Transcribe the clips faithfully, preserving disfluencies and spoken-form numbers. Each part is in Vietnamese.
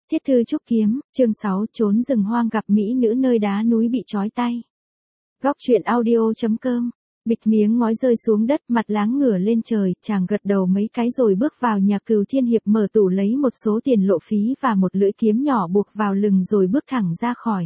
Thiết thư trúc kiếm, chương sáu, trốn rừng hoang gặp mỹ nữ nơi đá núi bị trói tay. Góc truyện audio.com. Bịch miếng ngói rơi xuống đất, mặt láng ngửa lên trời, chàng gật đầu mấy cái rồi bước vào nhà Cừu Thiên Hiệp, mở tủ lấy một số tiền lộ phí và một lưỡi kiếm nhỏ buộc vào lưng rồi bước thẳng ra khỏi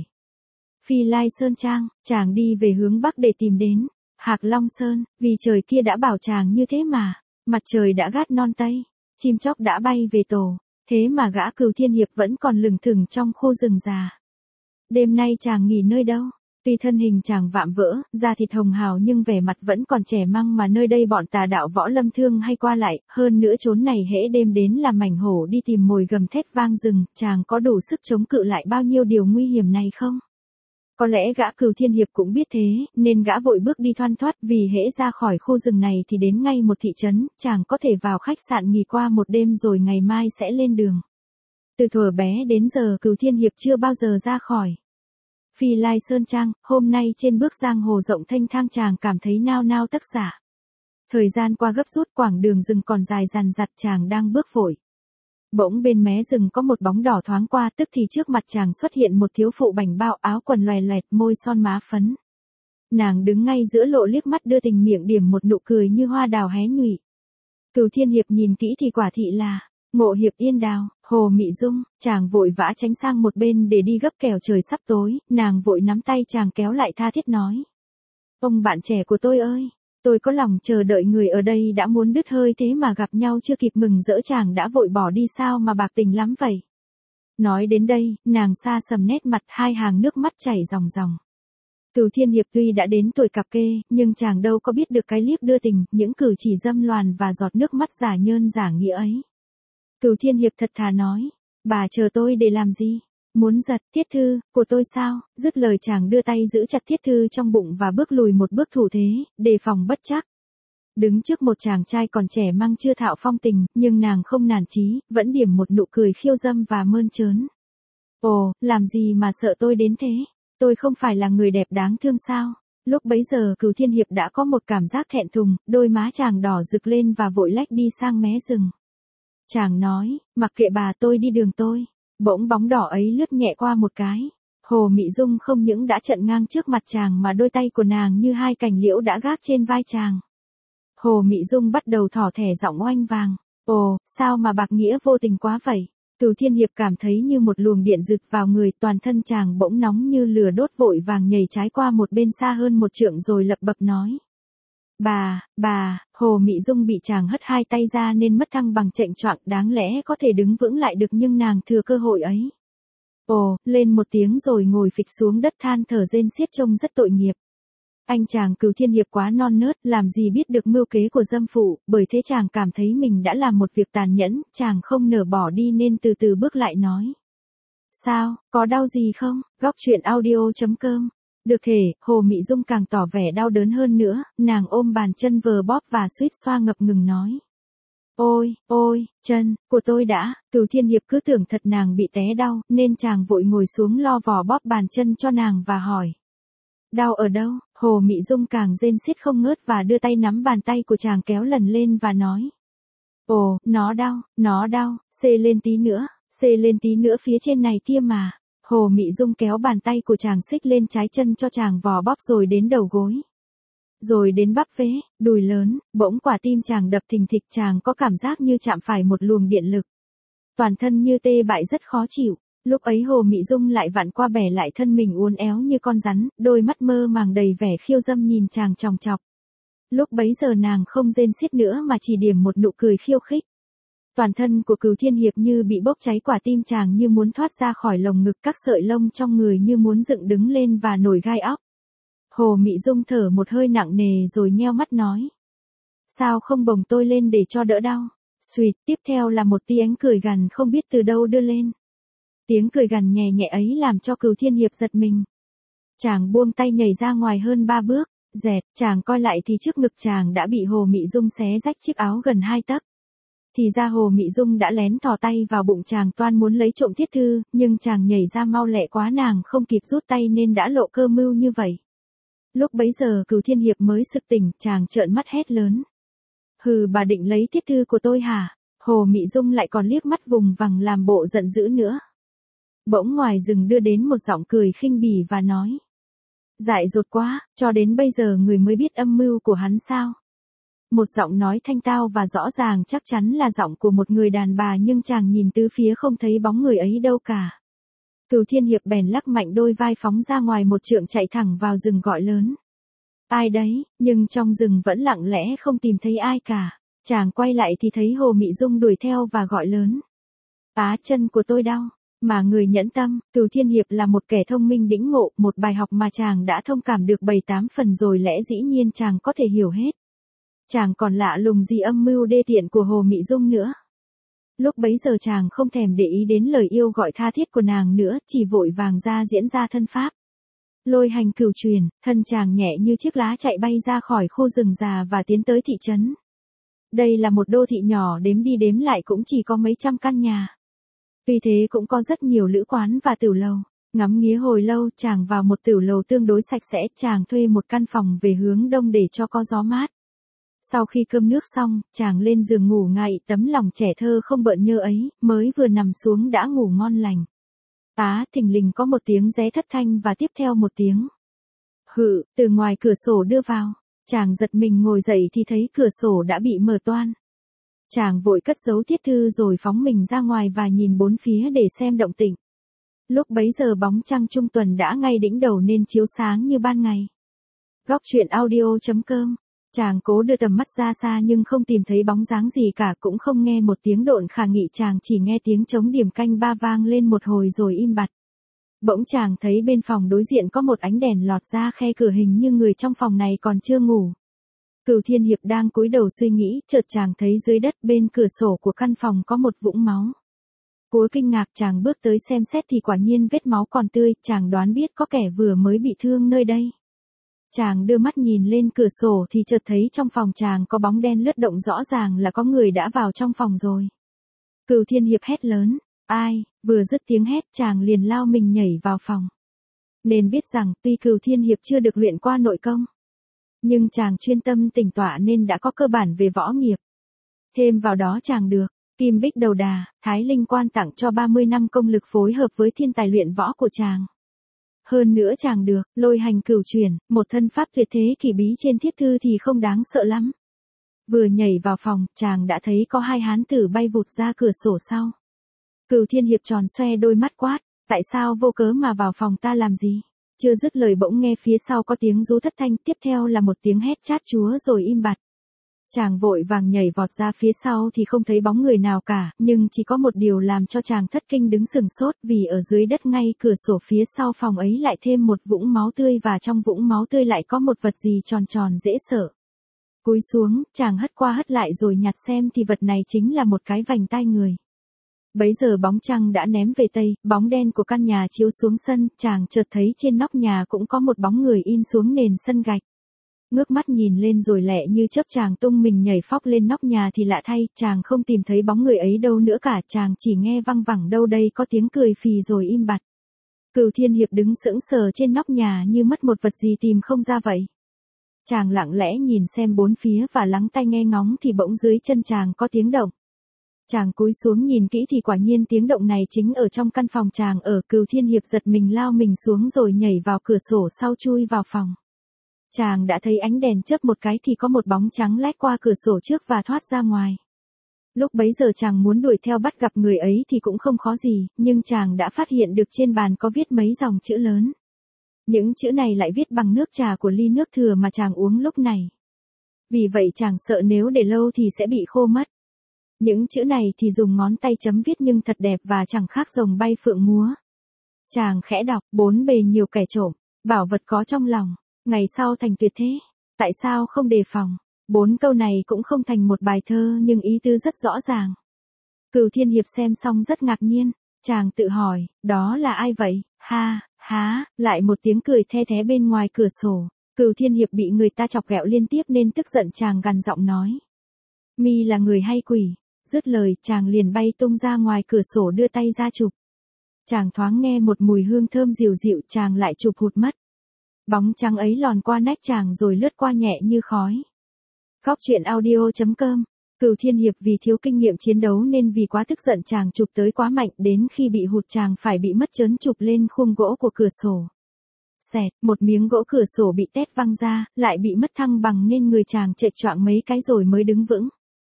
Phi Lai Sơn Trang. Chàng đi về hướng bắc để tìm đến Hạc Long Sơn, vì trời kia đã bảo chàng như thế mà. Mặt trời đã gát non tây, chim chóc đã bay về tổ, thế mà gã Cừu Thiên Hiệp vẫn còn lừng thừng trong khu rừng già. Đêm nay chàng nghỉ nơi đâu? Tuy thân hình chàng vạm vỡ, da thịt hồng hào nhưng vẻ mặt vẫn còn trẻ măng, mà nơi đây bọn tà đạo võ lâm thương hay qua lại, hơn nữa chốn này hễ đêm đến là mảnh hổ đi tìm mồi gầm thét vang rừng, chàng có đủ sức chống cự lại bao nhiêu điều nguy hiểm này không? Có lẽ gã Cừu Thiên Hiệp cũng biết thế, nên gã vội bước đi thoăn thoắt, vì hễ ra khỏi khu rừng này thì đến ngay một thị trấn, chàng có thể vào khách sạn nghỉ qua một đêm rồi ngày mai sẽ lên đường. Từ thuở bé đến giờ Cừu Thiên Hiệp chưa bao giờ ra khỏi Phi Lai Sơn Trang, hôm nay trên bước giang hồ rộng thênh thang chàng cảm thấy nao nao tất xả. Thời gian qua gấp rút, quãng đường rừng còn dài dằn dặt, chàng đang bước vội. Bỗng bên mé rừng có một bóng đỏ thoáng qua, tức thì trước mặt chàng xuất hiện một thiếu phụ bảnh bao, áo quần loè loẹt, môi son má phấn. Nàng đứng ngay giữa lộ, liếc mắt đưa tình, miệng điểm một nụ cười như hoa đào hé nhụy. Cừu Thiên Hiệp nhìn kỹ thì quả thị là Ngộ Hiệp Yên Đào, Hồ Mị Dung. Chàng vội vã tránh sang một bên để đi gấp, kẻo trời sắp tối. Nàng vội nắm tay chàng kéo lại, tha thiết nói: "Ông bạn trẻ của tôi ơi, tôi có lòng chờ đợi người ở đây đã muốn đứt hơi, thế mà gặp nhau chưa kịp mừng rỡ chàng đã vội bỏ đi, sao mà bạc tình lắm vậy?" Nói đến đây, nàng xa sầm nét mặt, hai hàng nước mắt chảy ròng ròng. Cừu Thiên Hiệp tuy đã đến tuổi cặp kê, nhưng chàng đâu có biết được cái liếc đưa tình, những cử chỉ dâm loàn và giọt nước mắt giả nhơn giả nghĩa ấy. Cừu Thiên Hiệp thật thà nói: "Bà chờ tôi để làm gì? Muốn giật thiết thư của tôi sao?" Dứt lời chàng đưa tay giữ chặt thiết thư trong bụng và bước lùi một bước, thủ thế đề phòng bất trắc. Đứng trước một chàng trai còn trẻ măng chưa thạo phong tình, nhưng nàng không nản chí, vẫn điểm một nụ cười khiêu dâm và mơn trớn. "Ồ, làm gì mà sợ tôi đến thế? Tôi không phải là người đẹp đáng thương sao?" Lúc bấy giờ Cừu Thiên Hiệp đã có một cảm giác thẹn thùng, đôi má chàng đỏ rực lên và vội lách đi sang mé rừng. Chàng nói: "Mặc kệ bà, tôi đi đường tôi." Bỗng bóng đỏ ấy lướt nhẹ qua một cái. Hồ Mị Dung không những đã chặn ngang trước mặt chàng mà đôi tay của nàng như hai cành liễu đã gác trên vai chàng. Hồ Mị Dung bắt đầu thỏ thẻ giọng oanh vàng: "Ồ, sao mà bạc nghĩa vô tình quá vậy?" Cừu Thiên Hiệp cảm thấy như một luồng điện rực vào người, toàn thân chàng bỗng nóng như lửa đốt, vội vàng nhảy trái qua một bên xa hơn một trượng rồi lập bập nói: "Bà, bà." Hồ Mị Dung bị chàng hất hai tay ra nên mất thăng bằng, chệnh choạng, đáng lẽ có thể đứng vững lại được nhưng nàng thừa cơ hội ấy. Ồ, lên một tiếng rồi ngồi phịch xuống đất than thở rên xiết, trông rất tội nghiệp. Anh chàng Cừu Thiên Hiệp quá non nớt, làm gì biết được mưu kế của dâm phụ, bởi thế chàng cảm thấy mình đã làm một việc tàn nhẫn, chàng không nỡ bỏ đi nên từ từ bước lại nói: "Sao, có đau gì không?" Góc truyện audio.com. Được thể, Hồ Mị Dung càng tỏ vẻ đau đớn hơn nữa, nàng ôm bàn chân vờ bóp và suýt xoa ngập ngừng nói: "Ôi, ôi, chân của tôi đã." Cừu Thiên Hiệp cứ tưởng thật nàng bị té đau, nên chàng vội ngồi xuống lo vò bóp bàn chân cho nàng và hỏi: "Đau ở đâu?" Hồ Mị Dung càng rên xiết không ngớt và đưa tay nắm bàn tay của chàng kéo lần lên và nói: "Ồ, nó đau, nó đau, xê lên tí nữa, xê lên tí nữa, phía trên này kia mà." Hồ Mị Dung kéo bàn tay của chàng xích lên trái chân cho chàng vò bóp, rồi đến đầu gối, rồi đến bắp vế, đùi lớn. Bỗng quả tim chàng đập thình thịch, chàng có cảm giác như chạm phải một luồng điện lực. Toàn thân như tê bại, rất khó chịu. Lúc ấy Hồ Mị Dung lại vặn qua bẻ lại thân mình uốn éo như con rắn, đôi mắt mơ màng đầy vẻ khiêu dâm nhìn chàng chòng chọc. Lúc bấy giờ nàng không rên xiết nữa mà chỉ điểm một nụ cười khiêu khích. Toàn thân của Cừu Thiên Hiệp như bị bốc cháy, quả tim chàng như muốn thoát ra khỏi lồng ngực, các sợi lông trong người như muốn dựng đứng lên và nổi gai óc. Hồ Mị Dung thở một hơi nặng nề rồi nheo mắt nói: "Sao không bồng tôi lên để cho đỡ đau?" Xuỵt, tiếp theo là một tiếng cười gằn không biết từ đâu đưa lên. Tiếng cười gằn nhẹ nhẹ ấy làm cho Cừu Thiên Hiệp giật mình. Chàng buông tay nhảy ra ngoài hơn ba bước, dẹt, chàng coi lại thì trước ngực chàng đã bị Hồ Mị Dung xé rách chiếc áo gần hai tấc. Thì ra Hồ Mị Dung đã lén thò tay vào bụng chàng, toan muốn lấy trộm thiết thư, nhưng chàng nhảy ra mau lẹ quá, nàng không kịp rút tay nên đã lộ cơ mưu như vậy. Lúc bấy giờ Cừu Thiên Hiệp mới sực tỉnh, chàng trợn mắt hét lớn: "Hừ, bà định lấy thiết thư của tôi hả?" Hồ Mị Dung lại còn liếc mắt vùng vằng làm bộ giận dữ nữa. Bỗng ngoài rừng đưa đến một giọng cười khinh bỉ và nói. Dại dột quá, cho đến bây giờ người mới biết âm mưu của hắn sao? Một giọng nói thanh tao và rõ ràng chắc chắn là giọng của một người đàn bà nhưng chàng nhìn tứ phía không thấy bóng người ấy đâu cả. Cửu Thiên Hiệp bèn lắc mạnh đôi vai phóng ra ngoài một trượng chạy thẳng vào rừng gọi lớn. Ai đấy, nhưng trong rừng vẫn lặng lẽ không tìm thấy ai cả. Chàng quay lại thì thấy Hồ Mị Dung đuổi theo và gọi lớn. Á chân của tôi đau, mà người nhẫn tâm, Cửu Thiên Hiệp là một kẻ thông minh đĩnh ngộ, một bài học mà chàng đã thông cảm được bảy tám phần rồi lẽ dĩ nhiên chàng có thể hiểu hết. Chàng còn lạ lùng gì âm mưu đê tiện của Hồ Mị Dung nữa. Lúc bấy giờ chàng không thèm để ý đến lời yêu gọi tha thiết của nàng nữa, chỉ vội vàng ra diễn ra thân pháp. Lôi hành cửu truyền, thân chàng nhẹ như chiếc lá chạy bay ra khỏi khu rừng già và tiến tới thị trấn. Đây là một đô thị nhỏ đếm đi đếm lại cũng chỉ có mấy trăm căn nhà. Vì thế cũng có rất nhiều lữ quán và tửu lầu. Ngắm nghía hồi lâu, chàng vào một tửu lầu tương đối sạch sẽ, chàng thuê một căn phòng về hướng đông để cho có gió mát. Sau khi cơm nước xong, chàng lên giường ngủ ngay tấm lòng trẻ thơ không bợn nhơ ấy, mới vừa nằm xuống đã ngủ ngon lành. Á, thình lình có một tiếng ré thất thanh và tiếp theo một tiếng hự, từ ngoài cửa sổ đưa vào. Chàng giật mình ngồi dậy thì thấy cửa sổ đã bị mở toang. Chàng vội cất giấu thiết thư rồi phóng mình ra ngoài và nhìn bốn phía để xem động tĩnh. Lúc bấy giờ bóng trăng trung tuần đã ngay đỉnh đầu nên chiếu sáng như ban ngày. Góc truyện audio chấm com. Chàng cố đưa tầm mắt ra xa nhưng không tìm thấy bóng dáng gì cả, cũng không nghe một tiếng độn khả nghị, chàng chỉ nghe tiếng trống điểm canh ba vang lên một hồi rồi im bặt. Bỗng chàng thấy bên phòng đối diện có một ánh đèn lọt ra khe cửa, hình như người trong phòng này còn chưa ngủ. Cửu Thiên Hiệp đang cúi đầu suy nghĩ, chợt chàng thấy dưới đất bên cửa sổ của căn phòng có một vũng máu. Cố kinh ngạc, chàng bước tới xem xét thì quả nhiên vết máu còn tươi, chàng đoán biết có kẻ vừa mới bị thương nơi đây. Chàng đưa mắt nhìn lên cửa sổ thì chợt thấy trong phòng chàng có bóng đen lướt động, rõ ràng là có người đã vào trong phòng rồi. Cửu Thiên Hiệp hét lớn, ai, vừa dứt tiếng hét chàng liền lao mình nhảy vào phòng. Nên biết rằng tuy Cửu Thiên Hiệp chưa được luyện qua nội công, nhưng chàng chuyên tâm tĩnh tọa nên đã có cơ bản về võ nghiệp. Thêm vào đó chàng được Kim Bích Đầu Đà, Thái Linh Quan tặng cho ba mươi năm công lực phối hợp với thiên tài luyện võ của chàng. Hơn nữa chàng được Lôi hành cửu truyền, một thân pháp tuyệt thế kỳ bí trên thiết thư thì không đáng sợ lắm. Vừa nhảy vào phòng, chàng đã thấy có hai hán tử bay vụt ra cửa sổ sau. Cửu Thiên Hiệp tròn xoe đôi mắt quát, tại sao vô cớ mà vào phòng ta làm gì? Chưa dứt lời bỗng nghe phía sau có tiếng rú thất thanh, tiếp theo là một tiếng hét chát chúa rồi im bặt. Chàng vội vàng nhảy vọt ra phía sau thì không thấy bóng người nào cả, nhưng chỉ có một điều làm cho chàng thất kinh đứng sừng sốt, vì ở dưới đất ngay cửa sổ phía sau phòng ấy lại thêm một vũng máu tươi, và trong vũng máu tươi lại có một vật gì tròn tròn dễ sợ. Cúi xuống, chàng hất qua hất lại rồi nhặt xem thì vật này chính là một cái vành tai người. Bấy giờ bóng trăng đã ném về tây, bóng đen của căn nhà chiếu xuống sân, chàng chợt thấy trên nóc nhà cũng có một bóng người in xuống nền sân gạch. Ngước mắt nhìn lên rồi lẹ như chớp chàng tung mình nhảy phóc lên nóc nhà thì lạ thay, chàng không tìm thấy bóng người ấy đâu nữa cả, chàng chỉ nghe văng vẳng đâu đây có tiếng cười phì rồi im bặt. Cửu Thiên Hiệp đứng sững sờ trên nóc nhà như mất một vật gì tìm không ra vậy. Chàng lặng lẽ nhìn xem bốn phía và lắng tai nghe ngóng thì bỗng dưới chân chàng có tiếng động. Chàng cúi xuống nhìn kỹ thì quả nhiên tiếng động này chính ở trong căn phòng chàng ở. Cửu Thiên Hiệp giật mình lao mình xuống rồi nhảy vào cửa sổ sau chui vào phòng. Chàng đã thấy ánh đèn chớp một cái thì có một bóng trắng lách qua cửa sổ trước và thoát ra ngoài. Lúc bấy giờ chàng muốn đuổi theo bắt gặp người ấy thì cũng không khó gì, nhưng chàng đã phát hiện được trên bàn có viết mấy dòng chữ lớn. Những chữ này lại viết bằng nước trà của ly nước thừa mà chàng uống lúc này. Vì vậy chàng sợ nếu để lâu thì sẽ bị khô mất. Những chữ này thì dùng ngón tay chấm viết nhưng thật đẹp và chẳng khác rồng bay phượng múa. Chàng khẽ đọc, bốn bề nhiều kẻ trộm, bảo vật có trong lòng, ngày sau thành tuyệt thế, tại sao không đề phòng. Bốn câu này cũng không thành một bài thơ nhưng ý tứ rất rõ ràng. Cửu Thiên Hiệp xem xong rất ngạc nhiên, chàng tự hỏi, đó là ai vậy? Ha, há, lại một tiếng cười the thé bên ngoài cửa sổ. Cửu Thiên Hiệp bị người ta chọc ghẹo liên tiếp nên tức giận, chàng gằn giọng nói, mi là người hay quỷ? Dứt lời chàng liền bay tung ra ngoài cửa sổ đưa tay ra chụp. Chàng thoáng nghe một mùi hương thơm dịu dịu, chàng lại chụp hụt mất. Bóng trắng ấy lòn qua nách chàng rồi lướt qua nhẹ như khói. Góc truyện audio chấm com Cửu Thiên Hiệp vì thiếu kinh nghiệm chiến đấu nên vì quá tức giận chàng chụp tới quá mạnh, đến khi bị hụt chàng phải bị mất chớn chụp lên khung gỗ của cửa sổ. Xẹt, một miếng gỗ cửa sổ bị tét văng ra, lại bị mất thăng bằng nên người chàng trệch choạng mấy cái rồi mới đứng vững.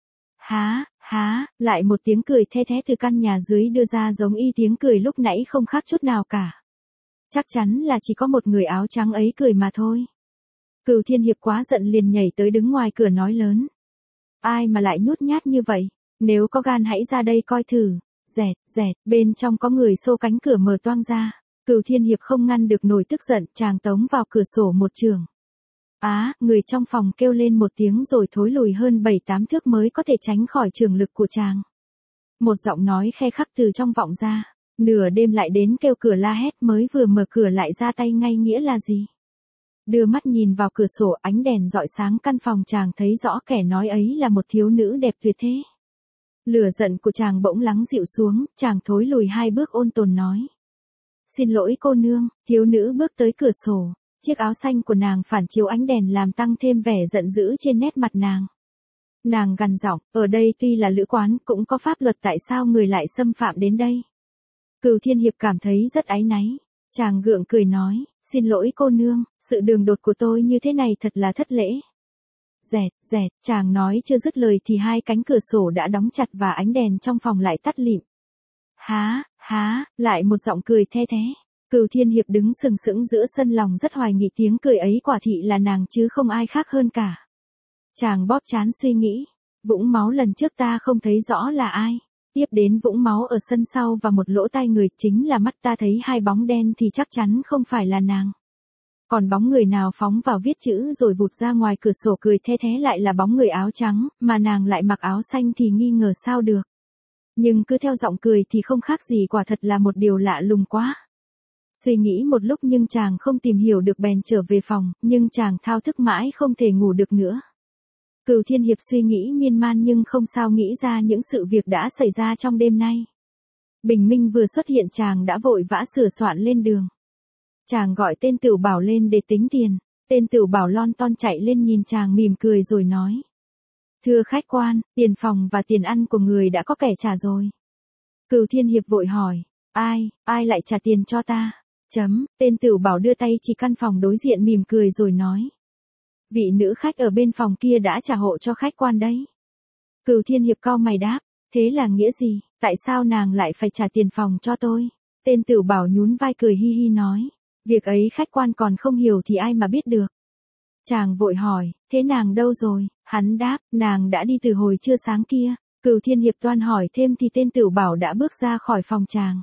Há, há, lại một tiếng cười the thé từ căn nhà dưới đưa ra giống y tiếng cười lúc nãy không khác chút nào cả. Chắc chắn là chỉ có một người áo trắng ấy cười mà thôi. Cửu Thiên Hiệp quá giận liền nhảy tới đứng ngoài cửa nói lớn. Ai mà lại nhút nhát như vậy, nếu có gan hãy ra đây coi thử. Dẹt, dẹt, bên trong có người xô cánh cửa mở toang ra. Cửu Thiên Hiệp không ngăn được nổi tức giận, chàng tống vào cửa sổ một trường. Á, người trong phòng kêu lên một tiếng rồi thối lùi hơn bảy tám thước mới có thể tránh khỏi trường lực của chàng. Một giọng nói khe khắc từ trong vọng ra, nửa đêm lại đến kêu cửa la hét, mới vừa mở cửa lại ra tay ngay nghĩa là gì? Đưa mắt nhìn vào cửa sổ, ánh đèn rọi sáng căn phòng, chàng thấy rõ kẻ nói ấy là một thiếu nữ đẹp tuyệt thế. Lửa giận của chàng bỗng lắng dịu xuống, chàng thối lùi hai bước ôn tồn nói. Xin lỗi cô nương. Thiếu nữ bước tới cửa sổ, chiếc áo xanh của nàng phản chiếu ánh đèn làm tăng thêm vẻ giận dữ trên nét mặt nàng. Nàng gằn giọng, ở đây tuy là lữ quán cũng có pháp luật, tại sao người lại xâm phạm đến đây? Cửu Thiên Hiệp cảm thấy rất áy náy. Chàng gượng cười nói, xin lỗi cô nương, sự đường đột của tôi như thế này thật là thất lễ. Dẹt, dẹt, chàng nói chưa dứt lời thì hai cánh cửa sổ đã đóng chặt và ánh đèn trong phòng lại tắt lịm. Há, há, lại một giọng cười the thé. Cửu Thiên Hiệp đứng sừng sững giữa sân, lòng rất hoài nghi tiếng cười ấy quả thị là nàng chứ không ai khác hơn cả. Chàng bóp trán suy nghĩ, vũng máu lần trước ta không thấy rõ là ai. Tiếp đến vũng máu ở sân sau và một lỗ tai người, chính là mắt ta thấy hai bóng đen thì chắc chắn không phải là nàng. Còn bóng người nào phóng vào viết chữ rồi vụt ra ngoài cửa sổ cười the thé lại là bóng người áo trắng, mà nàng lại mặc áo xanh thì nghi ngờ sao được. Nhưng cứ theo giọng cười thì không khác gì, quả thật là một điều lạ lùng quá. Suy nghĩ một lúc nhưng chàng không tìm hiểu được bèn trở về phòng, nhưng chàng thao thức mãi không thể ngủ được nữa. Cửu Thiên Hiệp suy nghĩ miên man nhưng không sao nghĩ ra những sự việc đã xảy ra trong đêm nay. Bình minh vừa xuất hiện, chàng đã vội vã sửa soạn lên đường. Chàng gọi tên Tửu Bảo lên để tính tiền. Tên Tửu Bảo lon ton chạy lên nhìn chàng mỉm cười rồi nói. Thưa khách quan, tiền phòng và tiền ăn của người đã có kẻ trả rồi. Cửu Thiên Hiệp vội hỏi, ai, ai lại trả tiền cho ta? Chấm, tên Tửu Bảo đưa tay chỉ căn phòng đối diện mỉm cười rồi nói. Vị nữ khách ở bên phòng kia đã trả hộ cho khách quan đấy. Cửu Thiên Hiệp cau mày đáp, thế là nghĩa gì, tại sao nàng lại phải trả tiền phòng cho tôi? Tên Tửu Bảo nhún vai cười hi hi nói, việc ấy khách quan còn không hiểu thì ai mà biết được. Chàng vội hỏi, thế nàng đâu rồi? Hắn đáp, nàng đã đi từ hồi trưa sáng kia. Cửu Thiên Hiệp toan hỏi thêm thì tên Tửu Bảo đã bước ra khỏi phòng chàng.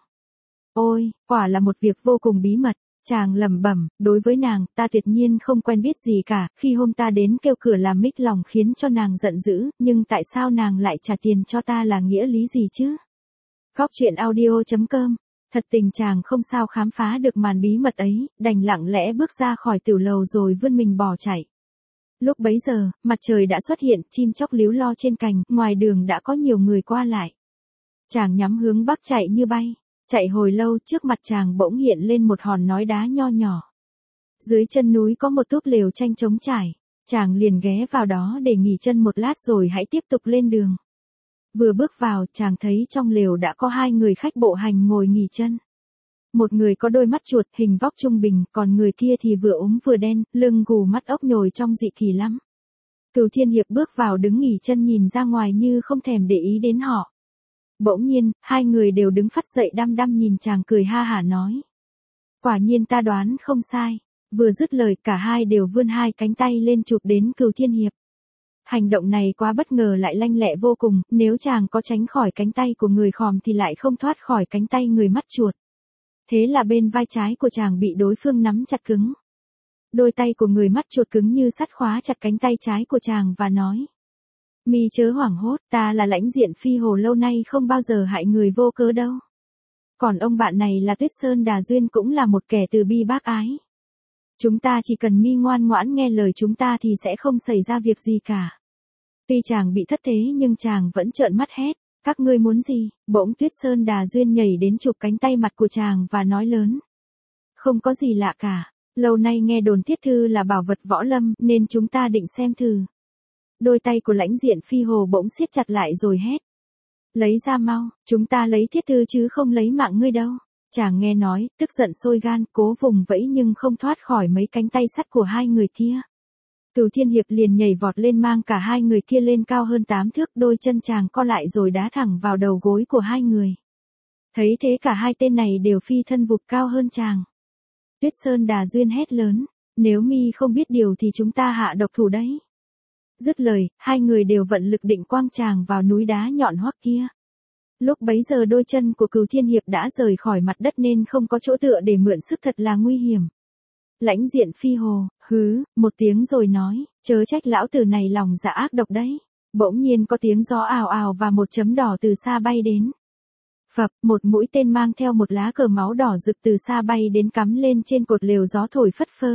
Ôi, quả là một việc vô cùng bí mật. Chàng lẩm bẩm, đối với nàng, ta tuyệt nhiên không quen biết gì cả, khi hôm ta đến kêu cửa làm mít lòng khiến cho nàng giận dữ, nhưng tại sao nàng lại trả tiền cho ta là nghĩa lý gì chứ? Góc truyện audio chấm com. Thật tình chàng không sao khám phá được màn bí mật ấy, đành lặng lẽ bước ra khỏi tiểu lầu rồi vươn mình bỏ chạy. Lúc bấy giờ, mặt trời đã xuất hiện, chim chóc líu lo trên cành, ngoài đường đã có nhiều người qua lại. Chàng nhắm hướng bắc chạy như bay. Chạy hồi lâu, trước mặt chàng bỗng hiện lên một hòn núi đá nho nhỏ. Dưới chân núi có một túp lều tranh trống trải. Chàng liền ghé vào đó để nghỉ chân một lát rồi hãy tiếp tục lên đường. Vừa bước vào, chàng thấy trong lều đã có hai người khách bộ hành ngồi nghỉ chân. Một người có đôi mắt chuột, hình vóc trung bình, còn người kia thì vừa ốm vừa đen, lưng gù mắt ốc nhồi trông dị kỳ lắm. Cửu Thiên Hiệp bước vào đứng nghỉ chân nhìn ra ngoài như không thèm để ý đến họ. Bỗng nhiên, hai người đều đứng phắt dậy đăm đăm nhìn chàng cười ha hả nói. Quả nhiên ta đoán không sai. Vừa dứt lời cả hai đều vươn hai cánh tay lên chụp đến Cửu Thiên Hiệp. Hành động này quá bất ngờ lại lanh lẹ vô cùng, nếu chàng có tránh khỏi cánh tay của người khòm thì lại không thoát khỏi cánh tay người mắt chuột. Thế là bên vai trái của chàng bị đối phương nắm chặt cứng. Đôi tay của người mắt chuột cứng như sắt khóa chặt cánh tay trái của chàng và nói. Mi chớ hoảng hốt, ta là lãnh diện phi hồ lâu nay không bao giờ hại người vô cớ đâu. Còn ông bạn này là Tuyết Sơn Đà Duyên cũng là một kẻ từ bi bác ái. Chúng ta chỉ cần Mi ngoan ngoãn nghe lời chúng ta thì sẽ không xảy ra việc gì cả. Tuy chàng bị thất thế nhưng chàng vẫn trợn mắt hét. Các ngươi muốn gì? Bỗng Tuyết Sơn Đà Duyên nhảy đến chụp cánh tay mặt của chàng và nói lớn. Không có gì lạ cả. Lâu nay nghe đồn Thiết Thư là bảo vật võ lâm nên chúng ta định xem thử. Đôi tay của Lãnh Diện Phi Hồ bỗng siết chặt lại rồi hét. Lấy ra mau, chúng ta lấy thiết thư chứ không lấy mạng ngươi đâu. Chàng nghe nói, tức giận sôi gan, cố vùng vẫy nhưng không thoát khỏi mấy cánh tay sắt của hai người kia. Cửu Thiên Hiệp liền nhảy vọt lên mang cả hai người kia lên cao hơn tám thước, đôi chân chàng co lại rồi đá thẳng vào đầu gối của hai người. Thấy thế cả hai tên này đều phi thân vụt cao hơn chàng. Tuyết Sơn Đà Duyên hét lớn, nếu mi không biết điều thì chúng ta hạ độc thủ đấy. Dứt lời, hai người đều vận lực định quang chàng vào núi đá nhọn hoắt kia. Lúc bấy giờ đôi chân của Cửu Thiên Hiệp đã rời khỏi mặt đất nên không có chỗ tựa để mượn sức, thật là nguy hiểm. Lãnh Diện Phi Hồ, hứ, một tiếng rồi nói, chớ trách lão tử này lòng dạ ác độc đấy. Bỗng nhiên có tiếng gió ào ào và một chấm đỏ từ xa bay đến. Phập, một mũi tên mang theo một lá cờ máu đỏ rực từ xa bay đến cắm lên trên cột lều, gió thổi phất phơ.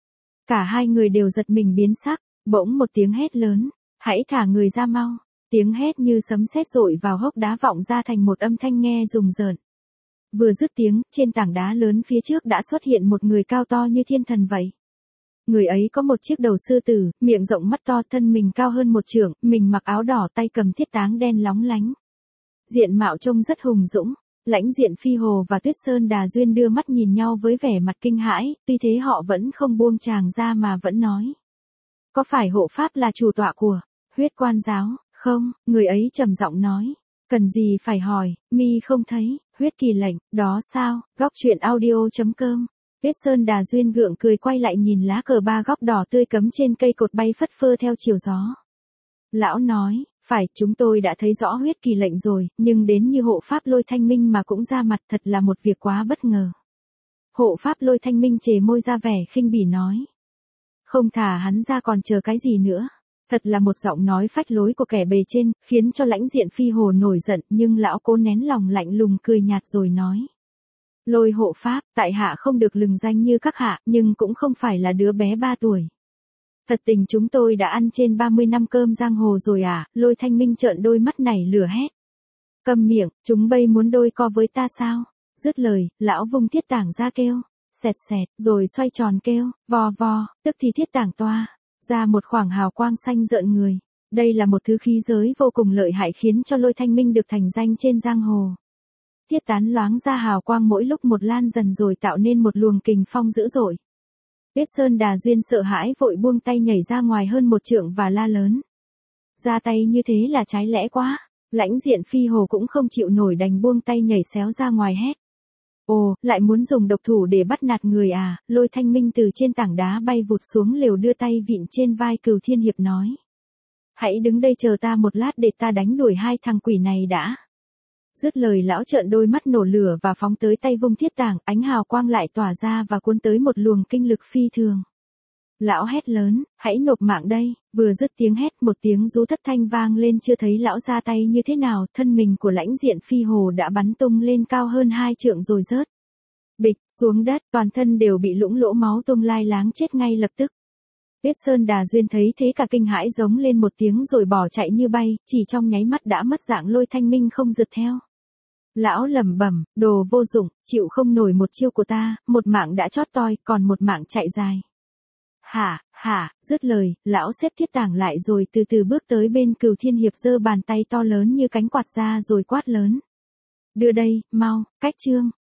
Cả hai người đều giật mình biến sắc, bỗng một tiếng hét lớn, hãy thả người ra mau. Tiếng hét như sấm sét dội vào hốc đá vọng ra thành một âm thanh nghe rùng rợn. Vừa dứt tiếng, trên tảng đá lớn phía trước đã xuất hiện một người cao to như thiên thần vậy. Người ấy có một chiếc đầu sư tử, miệng rộng mắt to, thân mình cao hơn một trượng, mình mặc áo đỏ, tay cầm thiết táng đen lóng lánh. Diện mạo trông rất hùng dũng. Lãnh Diện Phi Hồ và Tuyết Sơn Đà Duyên đưa mắt nhìn nhau với vẻ mặt kinh hãi, tuy thế họ vẫn không buông chàng ra mà vẫn nói. Có phải hộ pháp là chủ tọa của Huyết Quan giáo? Không, người ấy trầm giọng nói. Cần gì phải hỏi, mi không thấy, huyết kỳ lệnh, đó sao? Góc truyện audio chấm com. Tuyết Sơn Đà Duyên gượng cười quay lại nhìn lá cờ ba góc đỏ tươi cắm trên cây cột bay phất phơ theo chiều gió. Lão nói, phải, chúng tôi đã thấy rõ huyết kỳ lệnh rồi, nhưng đến như hộ pháp Lôi Thanh Minh mà cũng ra mặt, thật là một việc quá bất ngờ. Hộ pháp Lôi Thanh Minh chề môi ra vẻ khinh bỉ nói. Không thả hắn ra còn chờ cái gì nữa. Thật là một giọng nói phách lối của kẻ bề trên, khiến cho Lãnh Diện Phi Hồ nổi giận, nhưng lão cố nén lòng lạnh lùng cười nhạt rồi nói. Lôi hộ pháp, tại hạ không được lừng danh như các hạ, nhưng cũng không phải là đứa bé ba tuổi. Thật tình chúng tôi đã ăn trên ba mươi năm cơm giang hồ rồi à? Lôi Thanh Minh trợn đôi mắt này lửa hét. Câm miệng, chúng bây muốn đôi co với ta sao? Dứt lời, lão vung thiết tảng ra kêu. Xẹt xẹt, rồi xoay tròn kêu, vò vò, tức thì thiết tảng toa ra một khoảng hào quang xanh rợn người. Đây là một thứ khí giới vô cùng lợi hại khiến cho Lôi Thanh Minh được thành danh trên giang hồ. Thiết tán loáng ra hào quang mỗi lúc một lan dần rồi tạo nên một luồng kình phong dữ dội. Tuyết Sơn Đà Duyên sợ hãi vội buông tay nhảy ra ngoài hơn một trượng và la lớn. Ra tay như thế là trái lẽ quá. Lãnh Diện Phi Hồ cũng không chịu nổi đành buông tay nhảy xéo ra ngoài hét. Ồ, lại muốn dùng độc thủ để bắt nạt người à? Lôi Thanh Minh từ trên tảng đá bay vụt xuống lều đưa tay vịn trên vai Cửu Thiên Hiệp nói. Hãy đứng đây chờ ta một lát để ta đánh đuổi hai thằng quỷ này đã. Dứt lời lão trợn đôi mắt nổ lửa và phóng tới tay vung thiết tảng, ánh hào quang lại tỏa ra và cuốn tới một luồng kinh lực phi thường. Lão hét lớn, hãy nộp mạng đây. Vừa dứt tiếng hét, một tiếng rú thất thanh vang lên, chưa thấy lão ra tay như thế nào, thân mình của Lãnh Diện Phi Hồ đã bắn tung lên cao hơn hai trượng rồi rớt. Bịch, xuống đất, toàn thân đều bị lũng lỗ máu tung lai láng chết ngay lập tức. Tuyết Sơn Đà Duyên thấy thế cả kinh hãi giống lên một tiếng rồi bỏ chạy như bay, chỉ trong nháy mắt đã mất dạng. Lôi Thanh Minh không rượt theo. Lão lẩm bẩm, đồ vô dụng, chịu không nổi một chiêu của ta, một mạng đã chót toi, còn một mạng chạy dài. Hả, hả, dứt lời, lão xếp thiết tảng lại rồi từ từ bước tới bên Cửu Thiên Hiệp, giơ bàn tay to lớn như cánh quạt ra rồi quát lớn. Đưa đây, mau, cách trương,